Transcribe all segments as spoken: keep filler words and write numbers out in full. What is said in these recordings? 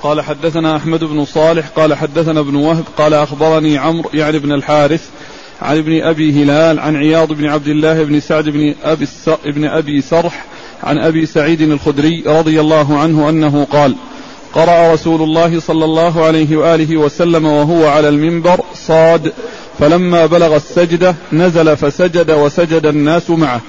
قال حدثنا أحمد بن صالح قال حدثنا ابن وهب قال أخبرني عمرو يعني بن الحارث عن ابن أبي هلال عن عياض بن عبد الله بن سعد بن أبي, بن أبي سرح عن أبي سعيد الخدري رضي الله عنه أنه قال قرأ رسول الله صلى الله عليه وآله وسلم وهو على المنبر صاد فلما بلغ السجدة نزل فسجد وسجد الناس معه.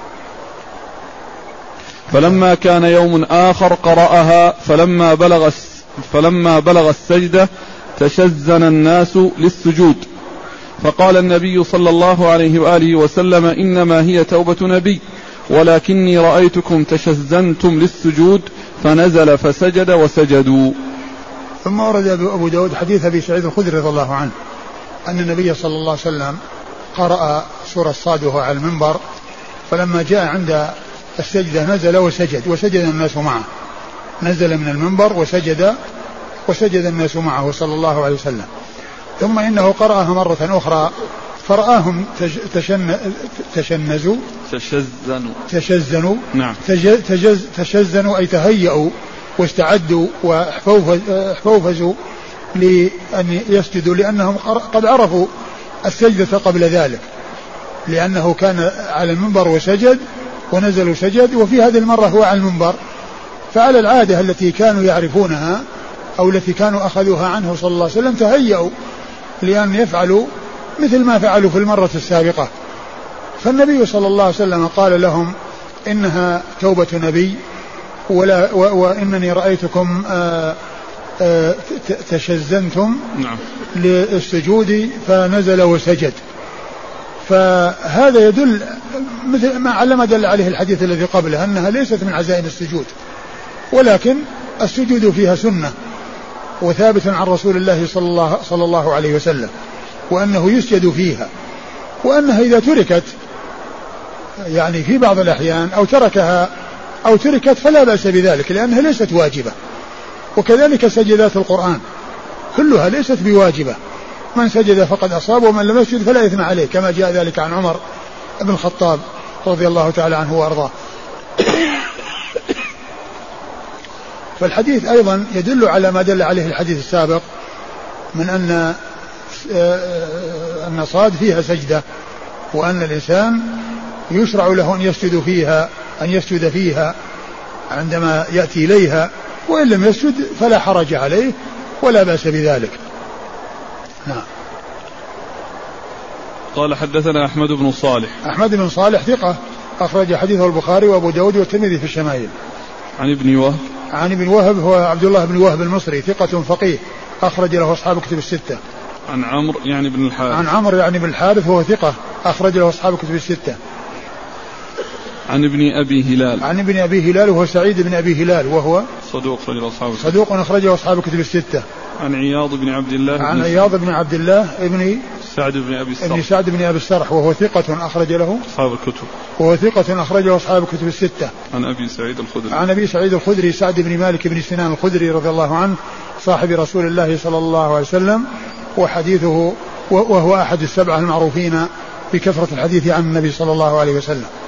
فلما كان يوم آخر قرأها فلما بلغ, فلما بلغ السجدة تشزن الناس للسجود فقال النبي صلى الله عليه وآله وسلم إنما هي توبة نبي ولكني رأيتكم تشزنتم للسجود فنزل فسجد وسجدوا. ثم ورد أبو داود حديث أبي سعيد الخدري رضي الله عنه أن النبي صلى الله عليه وسلم قرأ سورة صاد وهو على المنبر فلما جاء عند السجدة نزل وسجد وسجد الناس معه. نزل من المنبر وسجد وسجد الناس معه صلى الله عليه وسلم. ثم إنه قرأها مرة أخرى فرآهم تشن تشنزوا تشزنوا تشزنوا نعم تجز تشزنوا أي تهيئوا واستعدوا واحفوفزوا لأن يسجدوا لأنهم قد عرفوا السجدة قبل ذلك لأنه كان على المنبر وسجد ونزل وسجد وفي هذه المرة هو على المنبر. فعلى العادة التي كانوا يعرفونها أو التي كانوا أخذوها عنه صلى الله عليه وسلم تهيئوا لأن يفعلوا مثل ما فعلوا في المرة السابقة. فالنبي صلى الله عليه وسلم قال لهم إنها توبة نبي ولا و وإنني رأيتكم آآ آآ تشزنتم نعم. للسجود فنزل وسجد. فهذا يدل مثل ما على ما دل عليه الحديث الذي قبله أنها ليست من عزائم السجود ولكن السجود فيها سنة وثابت عن رسول الله صلى الله, صلى الله عليه وسلم وأنه يسجد فيها وأنها إذا تركت يعني في بعض الأحيان أو تركها أو تركت فلا بأس بذلك لأنها ليست واجبة. وكذلك سجدات القرآن كلها ليست بواجبة من سجد فقد أصاب ومن لم يسجد فلا إثم عليه كما جاء ذلك عن عمر بن الخطاب رضي الله تعالى عنه وأرضاه. فالحديث أيضا يدل على ما دل عليه الحديث السابق من أن أن صاد فيها سجدة وأن الإنسان يشرع له أن يسجد فيها أن يسجد فيها عندما يأتي إليها وإن لم يسجد فلا حرج عليه ولا بأس بذلك. نعم. قال حدثنا أحمد بن صالح أحمد بن صالح ثقة أخرج حديثه البخاري وأبو داود والترمذي في الشمائل. عن ابن وهب عن ابن وهب هو عبد الله بن وهب المصري ثقة فقيه أخرج له أصحاب كتب الستة. عن عمرو يعني بن الحارث عن عمرو يعني بن الحارث وهو ثقة أخرج له أصحاب كتب الستة. عن ابن أبي هلال عن ابن أبي هلال وهو سعيد بن أبي هلال وهو صدوق أخرجه أصحاب صدوق أخرجه أصحاب كتب الستة. عن عياض بن عبد الله عن عياض بن عبد الله ابن سعد بن أبي السرح ابن سعد بن أبي السرح وهو ثقة أخرج له أصحاب الكتب وهو ثقة أخرجه أصحاب الكتب الستة. عن أبي سعيد الخدري عن أبي سعيد الخدري سعد بن مالك بن سنان الخدري رضي الله عنه صاحب رسول الله صلى الله عليه وسلم وحديثه وهو أحد السبعة المعروفين بكثرة الحديث عن النبي صلى الله عليه وسلم.